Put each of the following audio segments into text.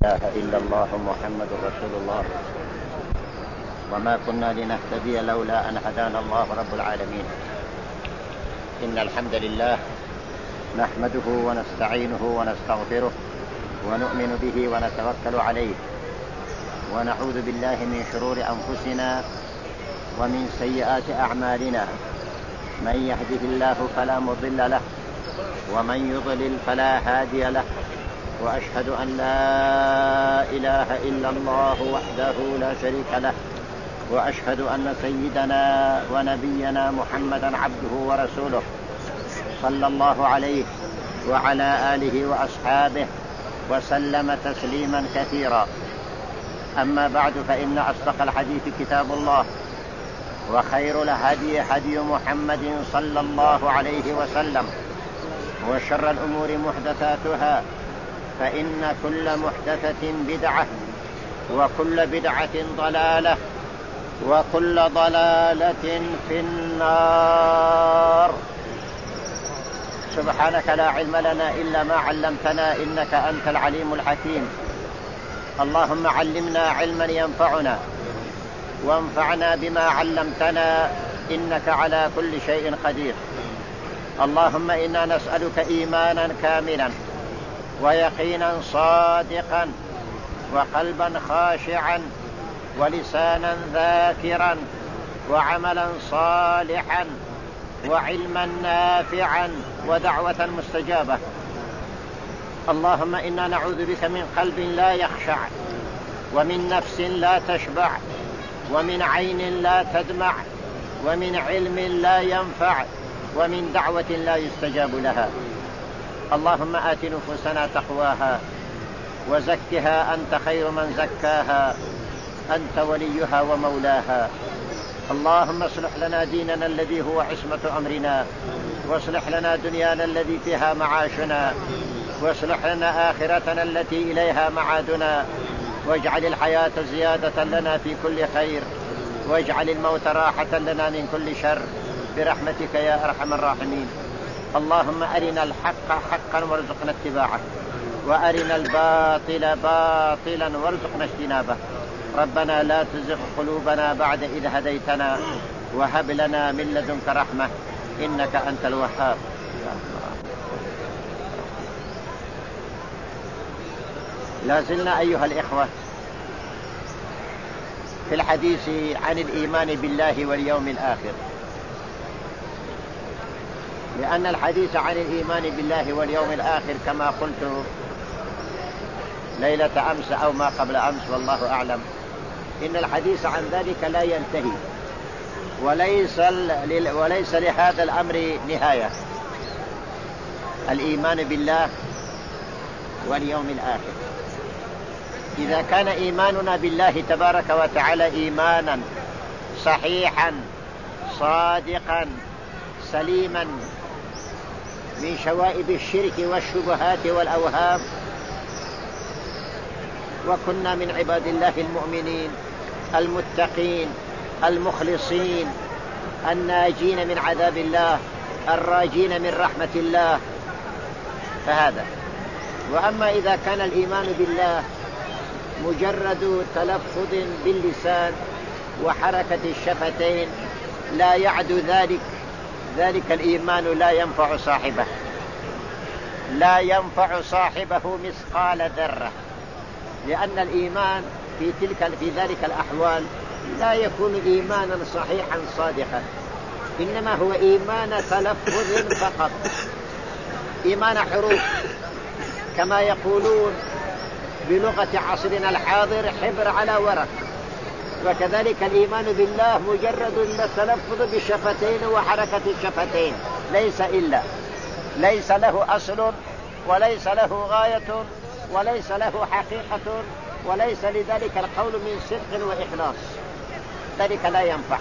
لا إله إلا الله محمد رسول الله وما كنا لنهتدي لولا أن هدانا الله رب العالمين. إن الحمد لله نحمده ونستعينه ونستغفره ونؤمن به ونتوكل عليه ونعوذ بالله من شرور أنفسنا ومن سيئات أعمالنا. من يهده الله فلا مضل له ومن يضلل فلا هادي له، وأشهد أن لا إله إلا الله وحده لا شريك له، وأشهد أن سيدنا ونبينا محمدا عبده ورسوله صلى الله عليه وعلى آله وأصحابه وسلم تسليما كثيرا. أما بعد، فإن أصدق الحديث كتاب الله، وخير الهدي هدي محمد صلى الله عليه وسلم، وشر الأمور محدثاتها، فإن كل محدثة بدعة، وكل بدعة ضلالة، وكل ضلالة في النار. سبحانك لا علم لنا إلا ما علمتنا، إنك أنت العليم الحكيم. اللهم علمنا علما ينفعنا، وانفعنا بما علمتنا، إنك على كل شيء قدير. اللهم إنا نسألك إيمانا كاملا، ويقينا صادقا، وقلبا خاشعا، ولسانا ذاكرا، وعملا صالحا، وعلما نافعا، ودعوة مستجابة. اللهم إنا نعوذ بك من قلب لا يخشع، ومن نفس لا تشبع، ومن عين لا تدمع، ومن علم لا ينفع، ومن دعوة لا يستجاب لها. اللهم آت نفوسنا تقواها، وزكها أنت خير من زكاها، أنت وليها ومولاها. اللهم اصلح لنا ديننا الذي هو عصمة أمرنا، واصلح لنا دنيانا التي فيها معاشنا، واصلح لنا آخرتنا التي إليها معادنا، واجعل الحياة زيادة لنا في كل خير، واجعل الموت راحة لنا من كل شر، برحمتك يا أرحم الراحمين. اللهم أرنا الحق حقا وارزقنا اتباعه، وأرنا الباطل باطلا وارزقنا اجتنابه. ربنا لا تزغ قلوبنا بعد إذ هديتنا، وهب لنا من لدنك رحمة، إنك أنت الوهاب. لا زلنا أيها الإخوة في الحديث عن الإيمان بالله واليوم الآخر، لأن الحديث عن الإيمان بالله واليوم الآخر كما قلت ليلة أمس أو ما قبل أمس والله أعلم، إن الحديث عن ذلك لا ينتهي، وليس لهذا الأمر نهاية. الإيمان بالله واليوم الآخر، إذا كان إيماننا بالله تبارك وتعالى إيمانا صحيحا صادقا سليما من شوائب الشرك والشبهات والأوهام، وكنا من عباد الله المؤمنين المتقين المخلصين الناجين من عذاب الله الراجين من رحمة الله، فهذا. وأما إذا كان الإيمان بالله مجرد تلفظ باللسان وحركة الشفتين لا يعد ذلك الإيمان لا ينفع صاحبه، لا ينفع صاحبه مثقال ذرة، لأن الإيمان في ذلك الأحوال لا يكون إيمانا صحيحا صادقا، إنما هو إيمان تلفظ فقط، إيمان حروف، كما يقولون بلغة عصرنا الحاضر حبر على ورق. وكذلك الإيمان بالله مجرد التلفظ بالشفتين وحركة الشفتين، ليس له أصل، وليس له غاية، وليس له حقيقة، وليس لذلك القول من صدق وإخلاص، ذلك لا ينفع.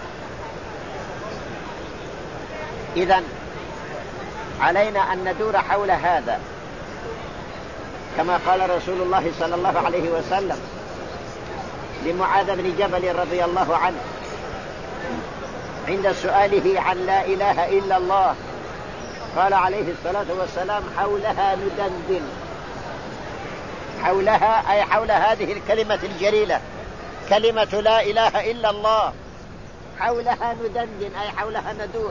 إذن علينا أن ندور حول هذا، كما قال رسول الله صلى الله عليه وسلم لمعاذ بن جبل رضي الله عنه عند سؤاله عن لا إله إلا الله، قال عليه الصلاة والسلام: حولها ندندن، حولها أي حول هذه الكلمة الجليلة، كلمة لا إله إلا الله، حولها ندندن أي حولها ندور،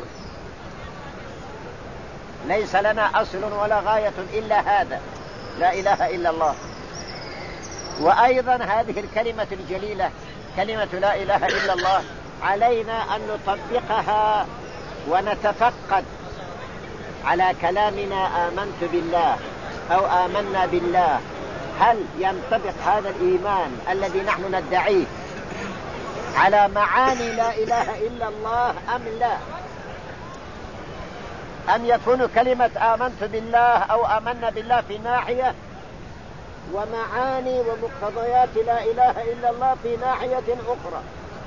ليس لنا أصل ولا غاية إلا هذا، لا إله إلا الله. وأيضا هذه الكلمة الجليلة كلمة لا إله إلا الله علينا أن نطبقها ونتفقد على كلامنا آمنت بالله أو آمنا بالله، هل ينطبق هذا الإيمان الذي نحن ندعيه على معاني لا إله إلا الله أم لا؟ أم يكون كلمة آمنت بالله أو آمنا بالله في ناحية ومعاني ومقتضيات لا إله إلا الله في ناحية أخرى؟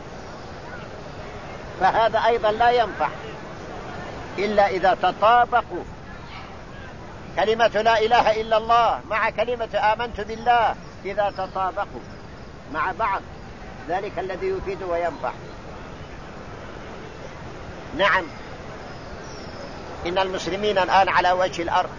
فهذا أيضا لا ينفع إلا إذا تطابقوا كلمة لا إله إلا الله مع كلمة آمنت بالله، إذا تطابقوا مع بعض ذلك الذي يفيد وينفع. نعم، إن المسلمين الآن على وجه الأرض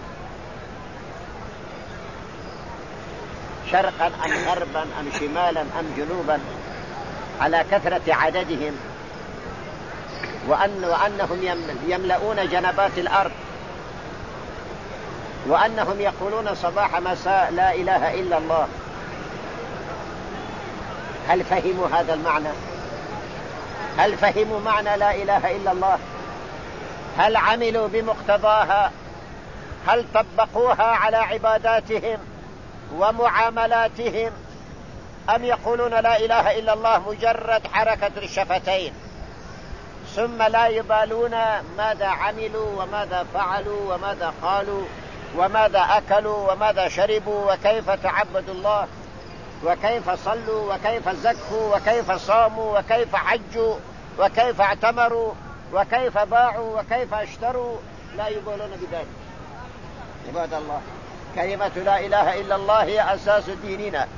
شرقا أم غربا أم شمالا أم جنوبا على كثرة عددهم، وأنهم يملؤون جنبات الأرض، وأنهم يقولون صباح مساء لا إله إلا الله. هل فهموا هذا المعنى؟ هل فهموا معنى لا إله إلا الله؟ هل عملوا بمقتضاها؟ هل طبقوها على عباداتهم ومعاملاتهم؟ أم يقولون لا إله إلا الله مجرد حركة الشفتين ثم لا يبالون ماذا عملوا وماذا فعلوا وماذا قالوا وماذا أكلوا وماذا شربوا وكيف تعبدوا الله وكيف صلوا وكيف زكوا وكيف صاموا وكيف حجوا وكيف اعتمروا وكيف باعوا وكيف اشتروا؟ لا يبالون بذلك. عباد الله، كلمة لا إله إلا الله هي أساس ديننا،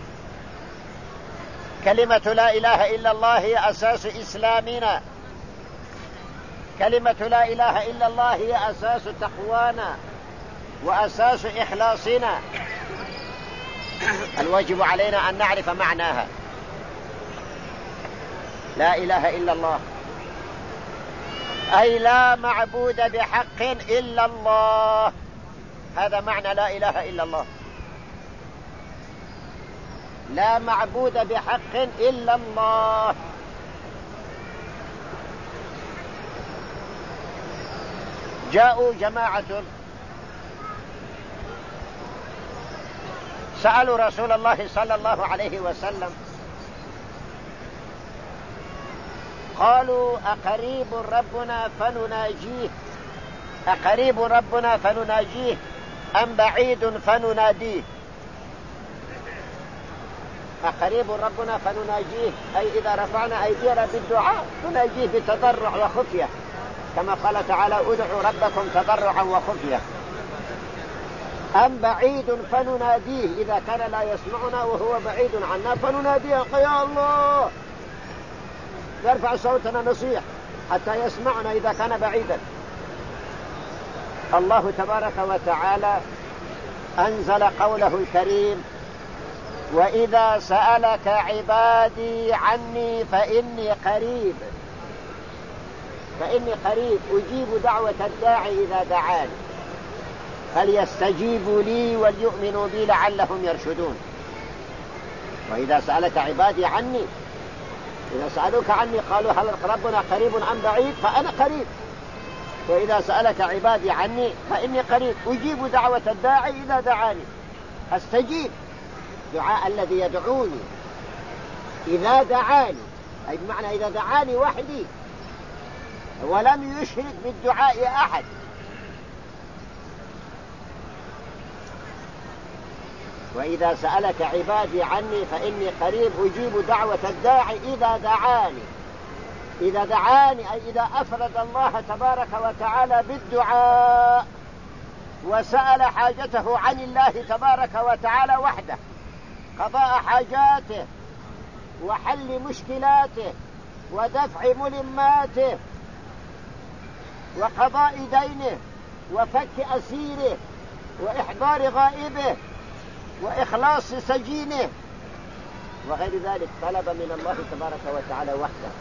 كلمة لا إله إلا الله هي أساس إسلامنا، كلمة لا إله إلا الله هي أساس تقوانا وأساس إخلاصنا. الواجب علينا أن نعرف معناها. لا إله إلا الله أي لا معبود بحق إلا الله، هذا معنى لا إله إلا الله. لا معبود بحق إلا الله. جاءوا جماعة سألوا رسول الله صلى الله عليه وسلم، قالوا أقريب ربنا فنناجيه، أقريب ربنا فنناجيه أم بعيد فنناديه؟ أقريب ربنا فنناجيه أي إذا رفعنا أيدينا بالدعاء نناجيه بتضرع وخفية، كما قال تعالى ادعوا ربكم تضرعا وخفية. أم بعيد فنناديه إذا كان لا يسمعنا وهو بعيد عنا فنناديه يا الله، نرفع صوتنا نصيح حتى يسمعنا إذا كان بعيدا. الله تبارك وتعالى أنزل قوله الكريم وإذا سألك عبادي عني فإني قريب، فإني قريب أجيب دعوة الداعي إذا دعاني فليستجيبوا لي وليؤمنوا بي لعلهم يرشدون. وإذا سألك عبادي عني، إذا سألوك عني قالوا هل ربنا قريب أم بعيد؟ فأنا قريب. وإذا سألك عبادي عني فإني قريب أجيب دعوة الداعي إذا دعاني، أستجيب دعاء الذي يدعوني إذا دعاني، أي بمعنى إذا دعاني وحدي ولم يشرك بالدعاء أحد. وإذا سألك عبادي عني فإني قريب أجيب دعوة الداعي إذا دعاني. إذا دعاني أي إذا أفرد الله تبارك وتعالى بالدعاء وسأل حاجته عن الله تبارك وتعالى وحده، قضاء حاجاته وحل مشكلاته ودفع ملماته وقضاء دينه وفك أسيره وإحضار غائبه وإخلاص سجينه وغير ذلك، طلب من الله تبارك وتعالى وحده.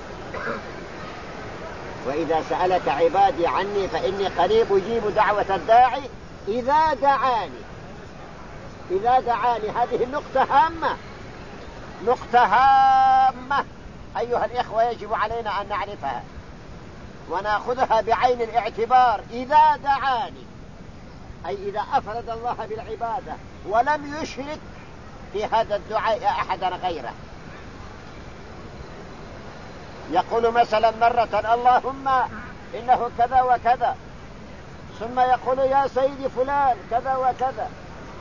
وإذا سألك عبادي عني فإني قريب أجيب دعوة الداعي إذا دعاني. إذا دعاني، هذه النقطة هامة، نقطة هامة أيها الإخوة، يجب علينا أن نعرفها ونأخذها بعين الاعتبار. إذا دعاني أي إذا أفرد الله بالعبادة ولم يشرك في هذا الدعاء أحدا غيره. يقول مثلا مرة اللهم إنه كذا وكذا، ثم يقول يا سيدي فلان كذا وكذا،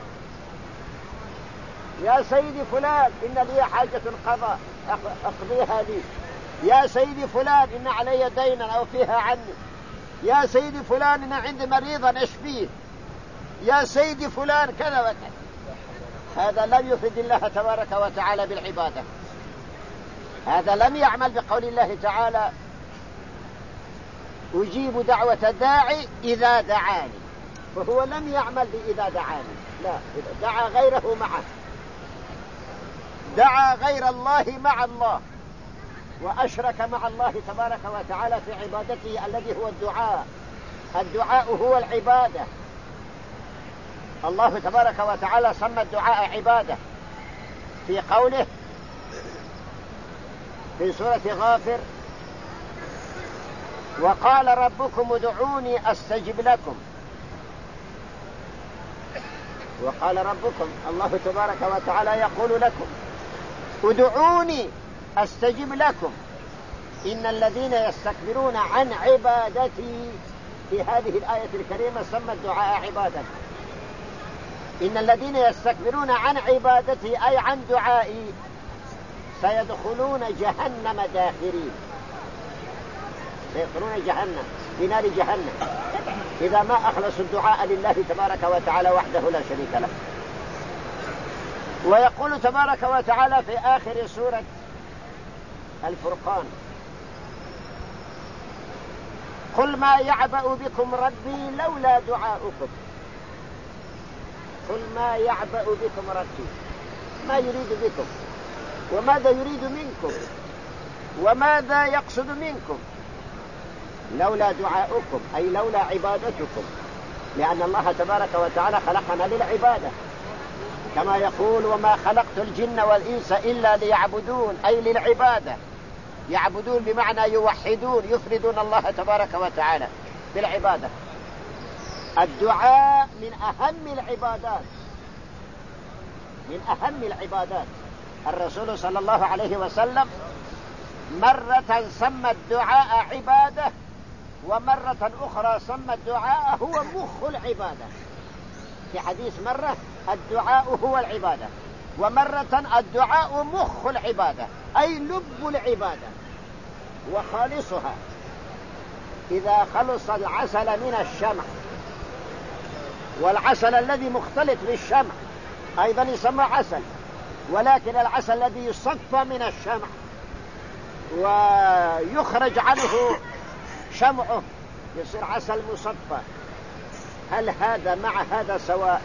يا سيدي فلان إن لي حاجة قضاء أقضيها لي، يا سيدي فلان إن علي دينا أو فيها عني، يا سيدي فلان إن عندي مريضا أشفيه، يا سيدي فلان كذا وكذا. هذا لم يفد الله تبارك وتعالى بالعبادة، هذا لم يعمل بقول الله تعالى أجيب دعوة الداعي إذا دعاني، فهو لم يعمل بإذا دعاني، لا، دعا غيره معه، دعا غير الله مع الله، وأشرك مع الله تبارك وتعالى في عبادته الذي هو الدعاء. الدعاء هو العبادة. الله تبارك وتعالى سمى الدعاء عبادة في قوله في سورة غافر وقال ربكم ادعوني أستجب لكم. وقال ربكم، الله تبارك وتعالى يقول لكم ادعوني أستجب لكم إن الذين يستكبرون عن عبادتي. في هذه الآية الكريمة سمى الدعاء عبادة. إن الذين يستكبرون عن عبادتي أي عن دعائي سيدخلون جهنم داخرين، سيدخلون جهنم بنار جهنم إذا ما أخلصوا الدعاء لله تبارك وتعالى وحده لا شريك له. ويقول تبارك وتعالى في آخر سورة الفرقان قل ما يعبأ بكم ربي لولا دعاؤكم. قل ما يعبأ بكم ربي، ما يريد بكم وماذا يريد منكم وماذا يقصد منكم، لولا دعاؤكم أي لولا عبادتكم، لأن الله تبارك وتعالى خلقنا للعبادة، كما يقول وما خلقت الجن والإنس إلا ليعبدون أي للعبادة. يعبدون بمعنى يوحدون، يفردون الله تبارك وتعالى بالعبادة. الدعاء من أهم العبادات، من أهم العبادات. الرسول صلى الله عليه وسلم مرة سمى الدعاء عبادة ومرة أخرى سمى الدعاء هو مخ العبادة. في حديث مرة الدعاء هو العبادة، ومرة الدعاء مخ العبادة أي لب العبادة وخالصها. إذا خلص العسل من الشمع، والعسل الذي مختلط بالشمع أيضا يسمى عسل، ولكن العسل الذي يصفى من الشمع ويخرج عنه شمعه يصير عسل مصفى، هل هذا مع هذا سواء؟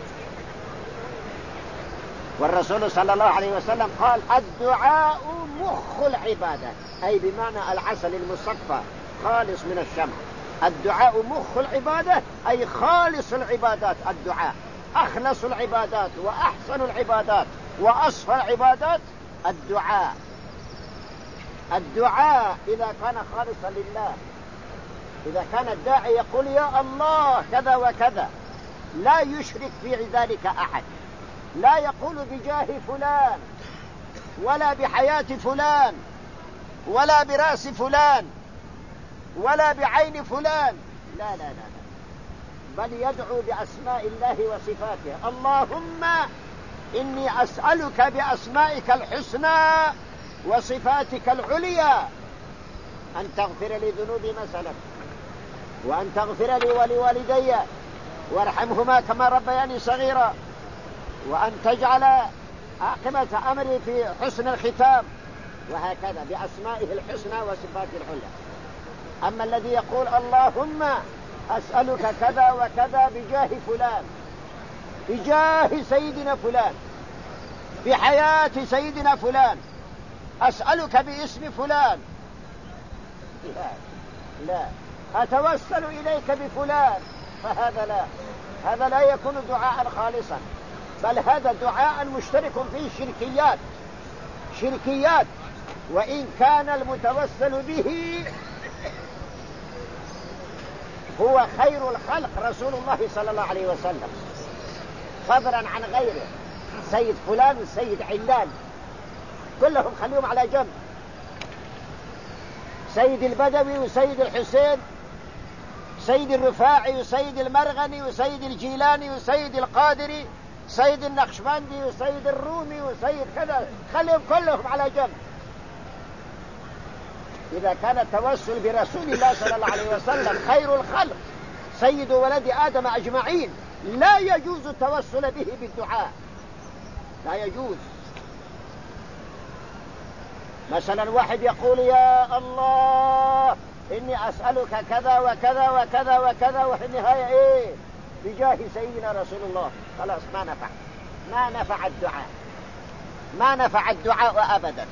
والرسول صلى الله عليه وسلم قال الدعاء مخ العبادة، أي بمعنى العسل المصفى خالص من الشمع. الدعاء مخ العبادة أي خالص العبادات، الدعاء أخلص العبادات وأحسن العبادات وأصفى العبادات الدعاء. الدعاء إذا كان خالصا لله، إذا كان الداعي يقول يا الله كذا وكذا لا يشرك في ذلك أحد، لا يقول بجاه فلان ولا بحياة فلان ولا برأس فلان ولا بعين فلان، لا لا لا لا، بل يدعو بأسماء الله وصفاته. اللهم إني أسألك بأسمائك الحسنى وصفاتك العليا أن تغفر لي ذنوبي مثلا، وأن تغفر لي ولوالدي وارحمهما كما ربياني صغيرا، وأن تجعل عاقبة أمري في حسن الختام، وهكذا بأسمائه الحسنى وصفاته العليا. أما الذي يقول اللهم أسألك كذا وكذا بجاه فلان بجاه سيدنا فلان، بحياة سيدنا فلان، أسألك باسم فلان. لا لا، أتوسل إليك بفلان، فهذا لا، هذا لا يكون دعاء خالصا، بل هذا دعاء مشترك فيه شركيات، شركيات. وإن كان المتوسل به هو خير الخلق رسول الله صلى الله عليه وسلم، فضلا عن غيره، سيد فلان والسيد علان كلهم خليهم على جنب، سيد البدوي وسيد الحسين، سيد الرفاعي وسيد المرغني وسيد الجيلاني وسيد القادري، سيد النقشبندي وسيد الرومي وسيد كذا، خليهم كلهم على جنب. إذا كان التوسل برسول الله صلى الله عليه وسلم خير الخلق سيد ولد آدم أجمعين، لا يجوز التوسل به بالدعاء، لا يجوز. مثلا واحد يقول يا الله إني أسألك كذا وكذا وكذا وكذا، وفي النهاية إيه؟ بجاه سيدنا رسول الله، خلاص ما نفع، ما نفع الدعاء، ما نفع الدعاء أبدا.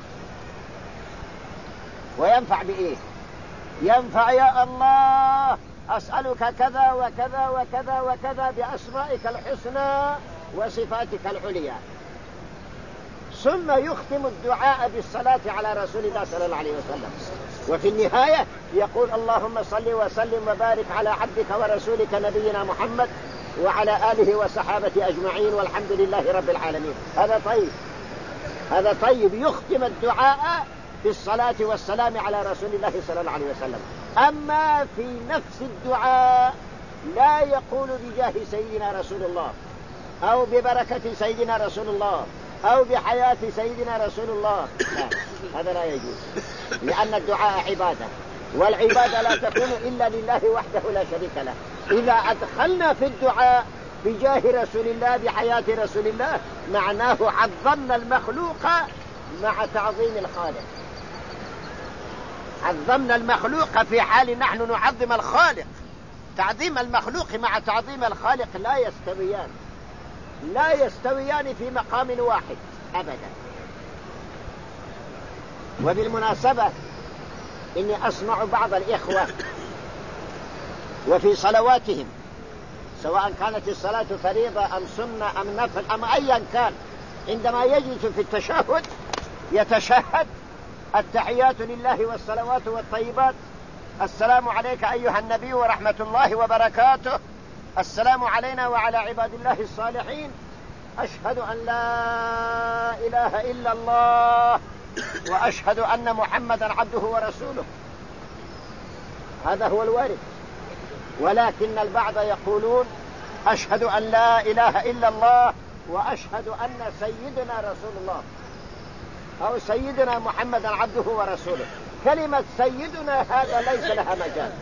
وينفع بإيه؟ ينفع يا الله أسألك كذا وكذا وكذا وكذا بأسمائك الحسنى وصفاتك العليا، ثم يختم الدعاء بالصلاة على رسول الله صلى الله عليه وسلم، وفي النهاية يقول اللهم صل وسلم وبارك على عبدك ورسولك نبينا محمد وعلى آله وصحابته أجمعين والحمد لله رب العالمين. هذا طيب، هذا طيب، يختم الدعاء بالصلاة والسلام على رسول الله صلى الله عليه وسلم. أما في نفس الدعاء لا يقول بجاه سيدنا رسول الله أو ببركة سيدنا رسول الله أو بحياة سيدنا رسول الله، لا، هذا لا يجوز، لأن الدعاء عبادة، والعبادة لا تكون إلا لله وحده لا شريك له. إذا أدخلنا في الدعاء بجاه رسول الله بحياة رسول الله معناه عظمنا المخلوق مع تعظيم الخالق، عظمنا المخلوق في حال نحن نعظم الخالق. تعظيم المخلوق مع تعظيم الخالق لا يستويان، لا يستويان في مقام واحد أبدا. وبالمناسبة إني أسمع بعض الإخوة وفي صلواتهم سواء كانت الصلاة فريضة أم سنة أم نفل أم أيا كان، عندما يجلس في التشهد يتشهد التحيات لله والصلوات والطيبات، السلام عليك أيها النبي ورحمة الله وبركاته، السلام علينا وعلى عباد الله الصالحين، أشهد أن لا إله إلا الله وأشهد أن محمدا عبده ورسوله. هذا هو الوارد. ولكن البعض يقولون أشهد أن لا إله إلا الله وأشهد أن سيدنا رسول الله أو سيدنا محمدا عبده ورسوله. كلمة سيدنا هذا ليس لها مجال،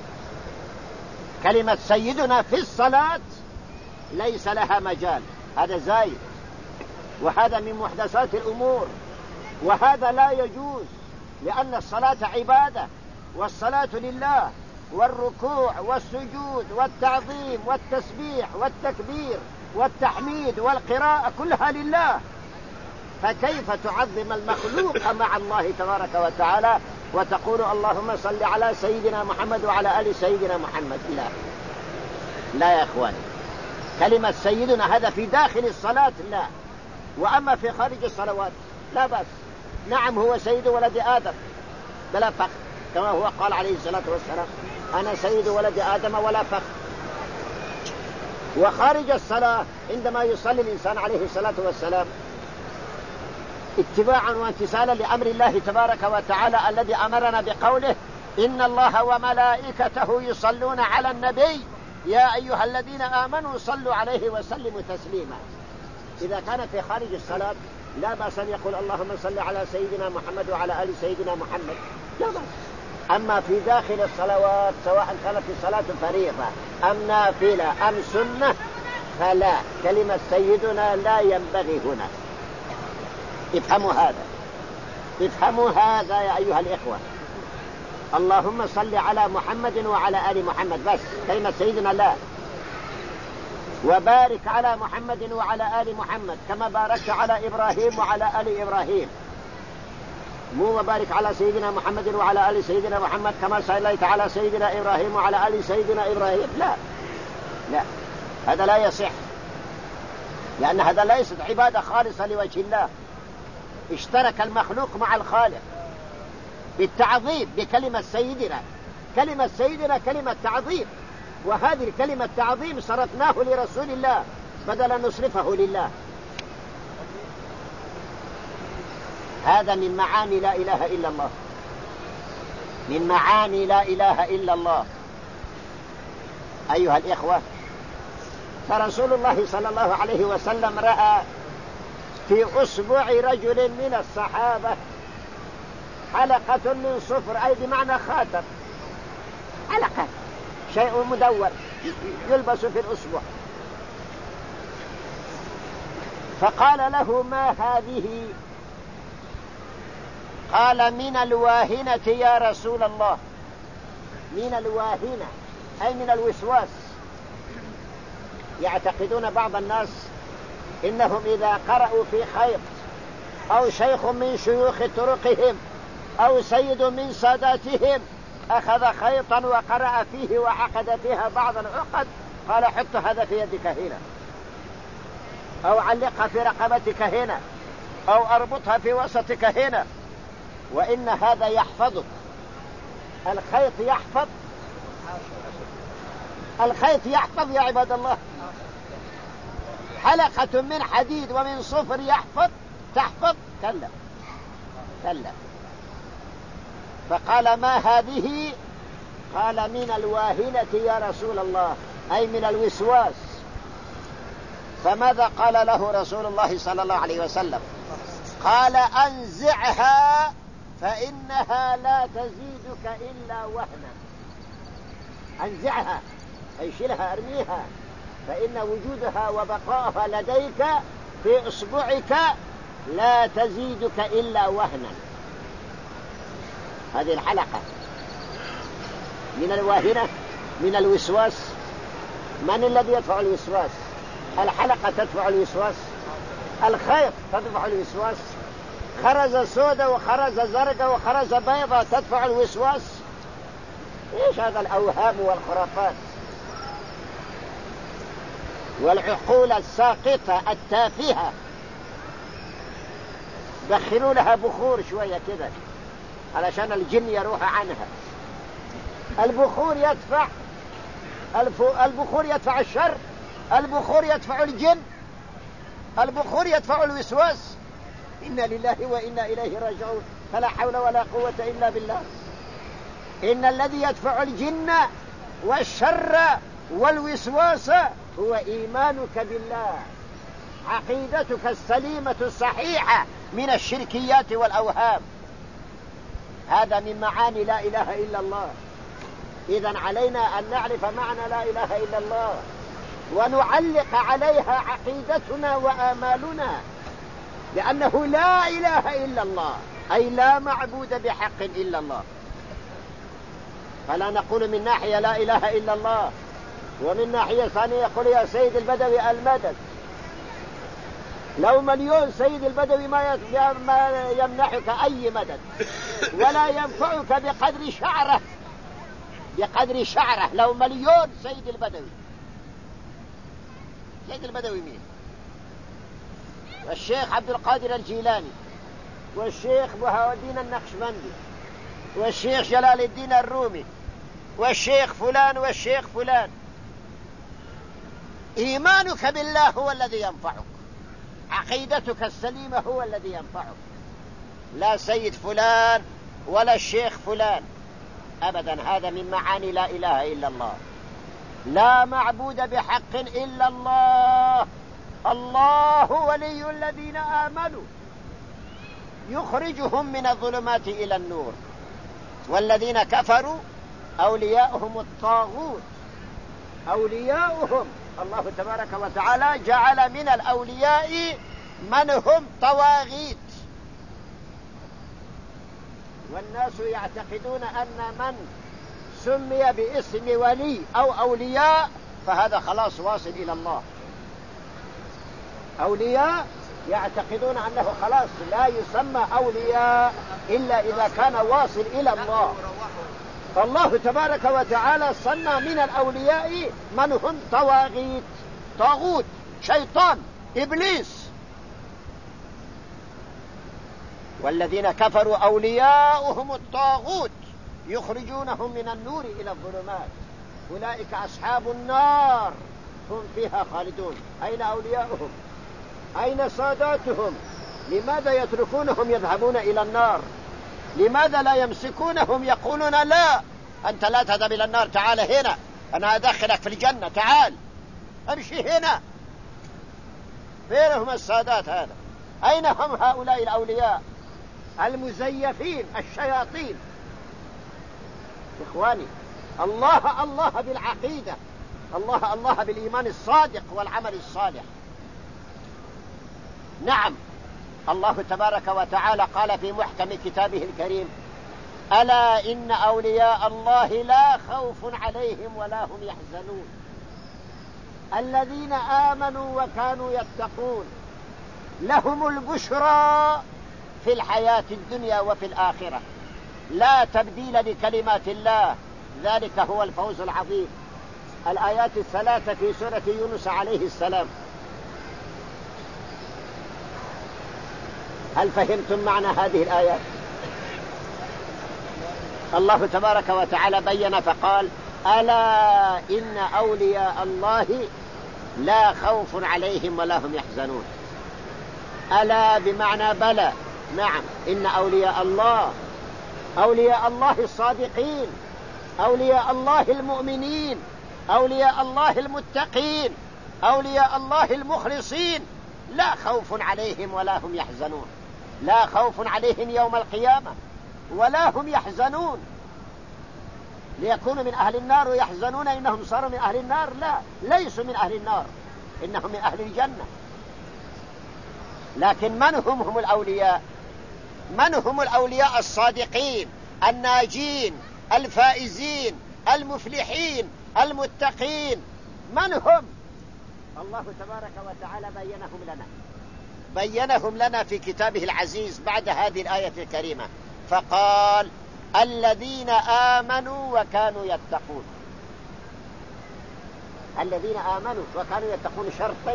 كلمة سيدنا في الصلاة ليس لها مجال، هذا زايد، وهذا من محدثات الأمور، وهذا لا يجوز، لأن الصلاة عبادة، والصلاة لله، والركوع والسجود والتعظيم والتسبيح والتكبير والتحميد والقراءة كلها لله، فكيف تعظم المخلوق مع الله تبارك وتعالى وتقول اللهم صل على سيدنا محمد وعلى آل سيدنا محمد؟ لا لا يا أخواني، كلمة سيدنا هذا في داخل الصلاة لا، وأما في خارج الصلوات لا بأس. نعم هو سيد ولد آدم بلا فخر، كما هو قال عليه الصلاة والسلام أنا سيد ولد آدم ولا فخر. وخارج الصلاة عندما يصلي الإنسان عليه الصلاة والسلام اتباعا وامتثالا لأمر الله تبارك وتعالى الذي أمرنا بقوله إن الله وملائكته يصلون على النبي يا أيها الذين آمنوا صلوا عليه وسلموا تسليما. إذا كان في خارج الصلاة لا بأس أن يقول اللهم صل على سيدنا محمد وعلى آل سيدنا محمد، لا بأس. أما في داخل الصلوات سواء كانت الصلاة فريضة أم نافلة أم سنة فلا، كلمة سيدنا لا ينبغي هنا. افهموا هذا، افهموا هذا يا أيها الإخوة. اللهم صل على محمد وعلى آل محمد بس، كلمة سيدنا لا. وبارك على محمد وعلى آل محمد كما باركت على إبراهيم وعلى آل إبراهيم. مو وبارك على سيدنا محمد وعلى آل سيدنا محمد كما صليت على سيدنا إبراهيم وعلى آل سيدنا إبراهيم. لا لا، هذا لا يصح، لأن هذا ليست عبادة خالصة لوجه الله. اشترك المخلوق مع الخالق بالتعظيم بكلمة سيدنا. كلمة سيدنا كلمة تعظيم، وهذه الكلمة تعظيم صرفناه لرسول الله بدل أن نصرفه لله. هذا من معاني لا إله إلا الله، من معاني لا إله إلا الله. أيها الإخوة، فرسول الله صلى الله عليه وسلم رأى في أصبع رجل من الصحابة حلقة من صفر، أي بمعنى خاتم، حلقة، شيء مدور يلبس في الأصبع. فقال له: ما هذه؟ قال: من الواهنة يا رسول الله. من الواهنة أي من الوسواس. يعتقدون بعض الناس إنهم إذا قرأوا في خيط أو شيخ من شيوخ طرقهم أو سيد من ساداتهم أخذ خيطا وقرأ فيه وعقد فيها بعض العقد، قال: حط هذا في يدك هنا، أو علقها في رقبتك هنا، أو أربطها في وسطك هنا. وإن هذا يحفظك. الخيط يحفظ، الخيط يحفظ يا عباد الله. حلقة من حديد ومن صفر يحفظ تحفظ؟ كلا كلا. فقال: ما هذه؟ قال: من الواهنة يا رسول الله، أي من الوسواس. فماذا قال له رسول الله صلى الله عليه وسلم؟ قال: أنزعها فإنها لا تزيدك إلا وهنا. أنزعها أي شيلها، أرميها، فإن وجودها وبقائها لديك في إصبعك لا تزيدك إلا وهنا. هذه الحلقة من الواهنة، من الوسواس. من الذي يدفع الوسواس؟ الحلقة تدفع الوسواس، الخيط تدفع الوسواس، خرز سودة وخرز زرقاء وخرز بيضة تدفع الوسواس. ايش هذا الأوهام والخرافات والعقول الساقطة التافهة؟ دخلوا لها بخور شوية كذا علشان الجن يروح عنها. البخور يدفع، البخور يدفع الشر، البخور يدفع الجن، البخور يدفع الوسواس. إنا لله وإنا إليه راجعون، فلا حول ولا قوة إلا بالله. إن الذي يدفع الجن والشر والوسواس هو إيمانك بالله، عقيدتك السليمة الصحيحة من الشركيات والأوهام. هذا من معاني لا إله إلا الله. إذن علينا أن نعرف معنى لا إله إلا الله ونعلق عليها عقيدتنا وآمالنا، لأنه لا إله إلا الله، أي لا معبود بحق إلا الله. فلا نقول من ناحية لا إله إلا الله، ومن ناحية ثانية يقول يا سيد البدوي المدد. لو مليون سيد البدوي ما يمنحك أي مدد ولا ينفعك بقدر شعره، بقدر شعره. لو مليون سيد البدوي. سيد البدوي مين؟ والشيخ عبد القادر الجيلاني، والشيخ بهاء الدين النقشبندي، والشيخ جلال الدين الرومي، والشيخ فلان والشيخ فلان. إيمانك بالله هو الذي ينفعك، عقيدتك السليمة هو الذي ينفعك، لا سيد فلان ولا الشيخ فلان أبدا. هذا من معاني لا إله إلا الله. لا معبود بحق إلا الله. الله ولي الذين آمنوا يخرجهم من الظلمات إلى النور، والذين كفروا أولياؤهم الطاغوت. أولياؤهم الله تبارك وتعالى جعل من الأولياء من هم طواغيت. والناس يعتقدون أن من سمي باسم ولي أو أولياء فهذا خلاص واصل إلى الله. أولياء يعتقدون أنه خلاص لا يسمى أولياء إلا إذا كان واصل إلى الله. فالله تبارك وتعالى صنع من الأولياء من هم طواغيت، طاغوت، شيطان، إبليس. والذين كفروا أولياؤهم الطاغوت يخرجونهم من النور إلى الظلمات أولئك أصحاب النار هم فيها خالدون. أين أولياؤهم؟ أين ساداتهم؟ لماذا يتركونهم يذهبون إلى النار؟ لماذا لا يمسكونهم يقولون لا أنت لا تذهب إلى النار، تعال هنا أنا أدخلك في الجنة، تعال امشي هنا. فينهم السادات هذا؟ أين هم هؤلاء الأولياء المزيفين الشياطين؟ إخواني، الله الله بالعقيدة، الله الله بالإيمان الصادق والعمل الصالح. نعم، الله تبارك وتعالى قال في محكم كتابه الكريم: ألا إن أولياء الله لا خوف عليهم ولا هم يحزنون الذين آمنوا وكانوا يتقون لهم البشرى في الحياة الدنيا وفي الآخرة لا تبديل لكلمات الله ذلك هو الفوز العظيم. الآيات الثلاثة في سورة يونس عليه السلام. هل فهمتم معنى هذه الآيات؟ الله تبارك وتعالى بين فقال: ألا إن أولياء الله لا خوف عليهم ولا هم يحزنون. ألا بمعنى بلى، نعم، إن أولياء الله، أولياء الله الصادقين، أولياء الله المؤمنين، أولياء الله المتقين، أولياء الله المخلصين لا خوف عليهم ولا هم يحزنون. لا خوف عليهم يوم القيامة ولا هم يحزنون ليكونوا من أهل النار ويحزنون إنهم صاروا من أهل النار. لا، ليسوا من أهل النار، إنهم من أهل الجنة. لكن من هم الأولياء؟ من هم الأولياء الصادقين الناجين الفائزين المفلحين المتقين؟ من هم؟ الله تبارك وتعالى بينهم لنا في كتابه العزيز بعد هذه الآية الكريمة، فقال: الذين آمنوا وكانوا يتقون. الذين آمنوا وكانوا يتقون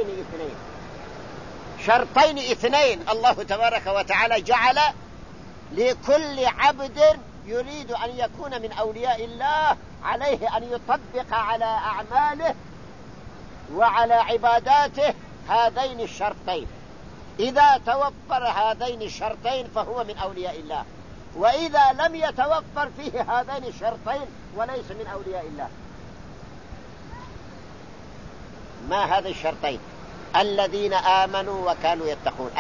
شرطين اثنين الله تبارك وتعالى جعل لكل عبد يريد أن يكون من أولياء الله عليه أن يطبق على أعماله وعلى عباداته هذين الشرطين. إذا توفر هذين الشرطين فهو من أولياء الله، وإذا لم يتوفر فيه هذين الشرطين وليس من أولياء الله. ما هذين الشرطين؟ الذين آمنوا وكانوا يتقون.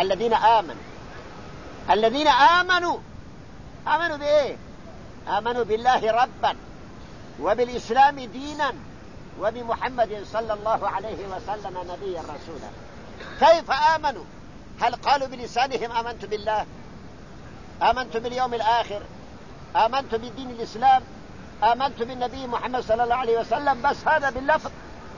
الذين آمنوا بإيه؟ آمنوا بالله ربا وبالإسلام دينا وبمحمد صلى الله عليه وسلم نبيا رسولا. كيف آمنوا؟ هل قالوا بلسانهم آمنت بالله، آمنت باليوم الآخر، آمنت بالدين الإسلام، آمنت بالنبي محمد صلى الله عليه وسلم؟ بس هذا باللفظ.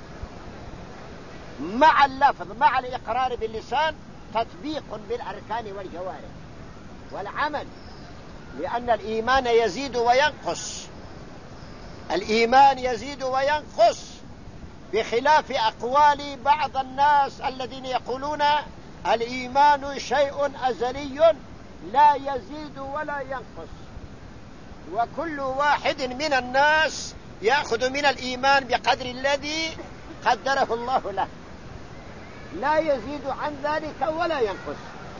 مع اللفظ مع الإقرار باللسان تطبيق بالأركان والجوارح والعمل، لأن الإيمان يزيد وينقص. الإيمان يزيد وينقص بخلاف أقوال بعض الناس الذين يقولون الإيمان شيء أزلي لا يزيد ولا ينقص. وكل واحد من الناس يأخذ من الإيمان بقدر الذي قدره الله له، لا يزيد عن ذلك ولا ينقص.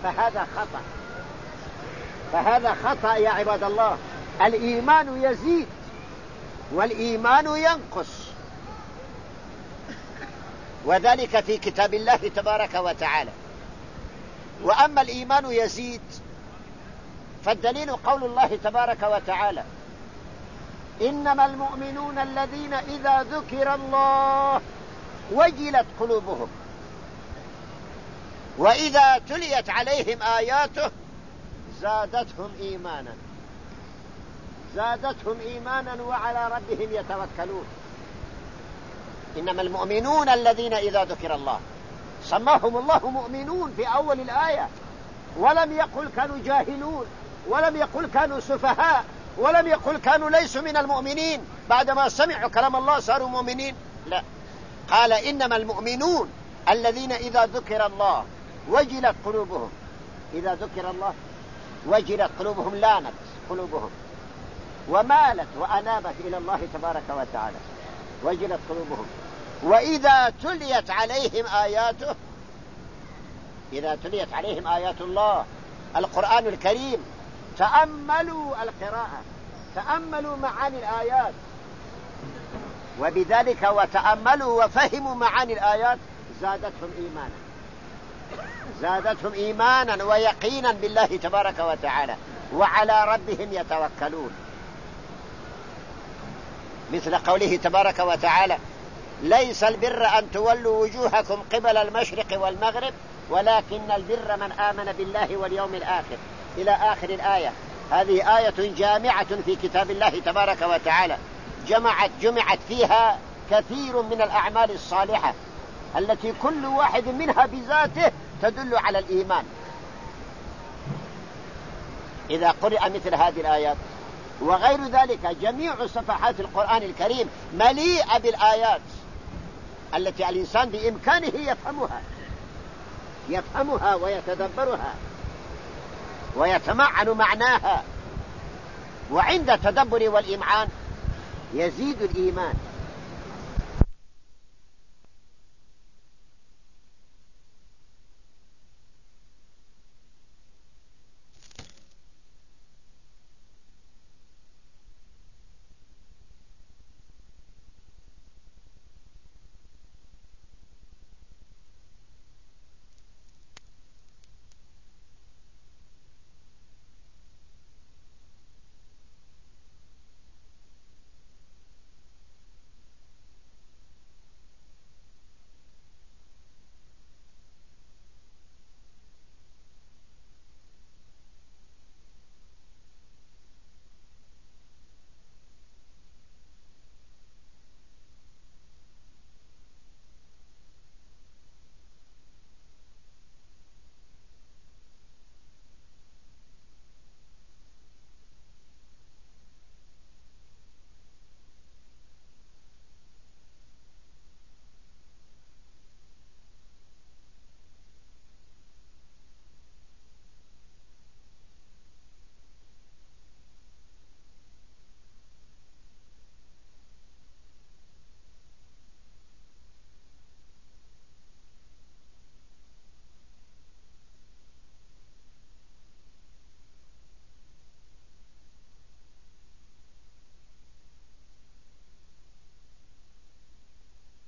فهذا خطأ يا عباد الله. الإيمان يزيد والإيمان ينقص، وذلك في كتاب الله تبارك وتعالى. وأما الإيمان يزيد فالدليل قول الله تبارك وتعالى: إنما المؤمنون الذين إذا ذكر الله وجلت قلوبهم وإذا تليت عليهم آياته زادتهم إيمانا وعلى ربهم يتوكلون. إنما المؤمنون الذين إذا ذكر الله، سماهم الله مؤمنون في أول الآية، ولم يقل كانوا جاهلون، ولم يقل كانوا سفهاء، ولم يقل كانوا ليسوا من المؤمنين بعدما سمعوا كلام الله صاروا مؤمنين. لا، قال إنما المؤمنون الذين إذا ذكر الله وجلت قلوبهم. إذا ذكر الله وجلت قلوبهم، لانت قلوبهم ومالت وأنابت إلى الله تبارك وتعالى، وجلت قلوبهم. وإذا تليت عليهم آياته، إذا تليت عليهم آيات الله القرآن الكريم، تأملوا القراءة، تأملوا معاني الآيات، وبذلك وتأملوا وفهموا معاني الآيات زادتهم إيمانا، زادتهم إيمانا ويقينا بالله تبارك وتعالى، وعلى ربهم يتوكلون. مثل قوله تبارك وتعالى: ليس البر أن تولوا وجوهكم قبل المشرق والمغرب ولكن البر من آمن بالله واليوم الآخر، إلى آخر الآية. هذه آية جامعة في كتاب الله تبارك وتعالى، جمعت فيها كثير من الأعمال الصالحة التي كل واحد منها بذاته تدل على الإيمان. إذا قرأ مثل هذه الآيات وغير ذلك، جميع صفحات القرآن الكريم مليئة بالآيات التي الإنسان بإمكانه يفهمها ويتدبرها ويتمعن معناها، وعند التدبر والإمعان يزيد الإيمان.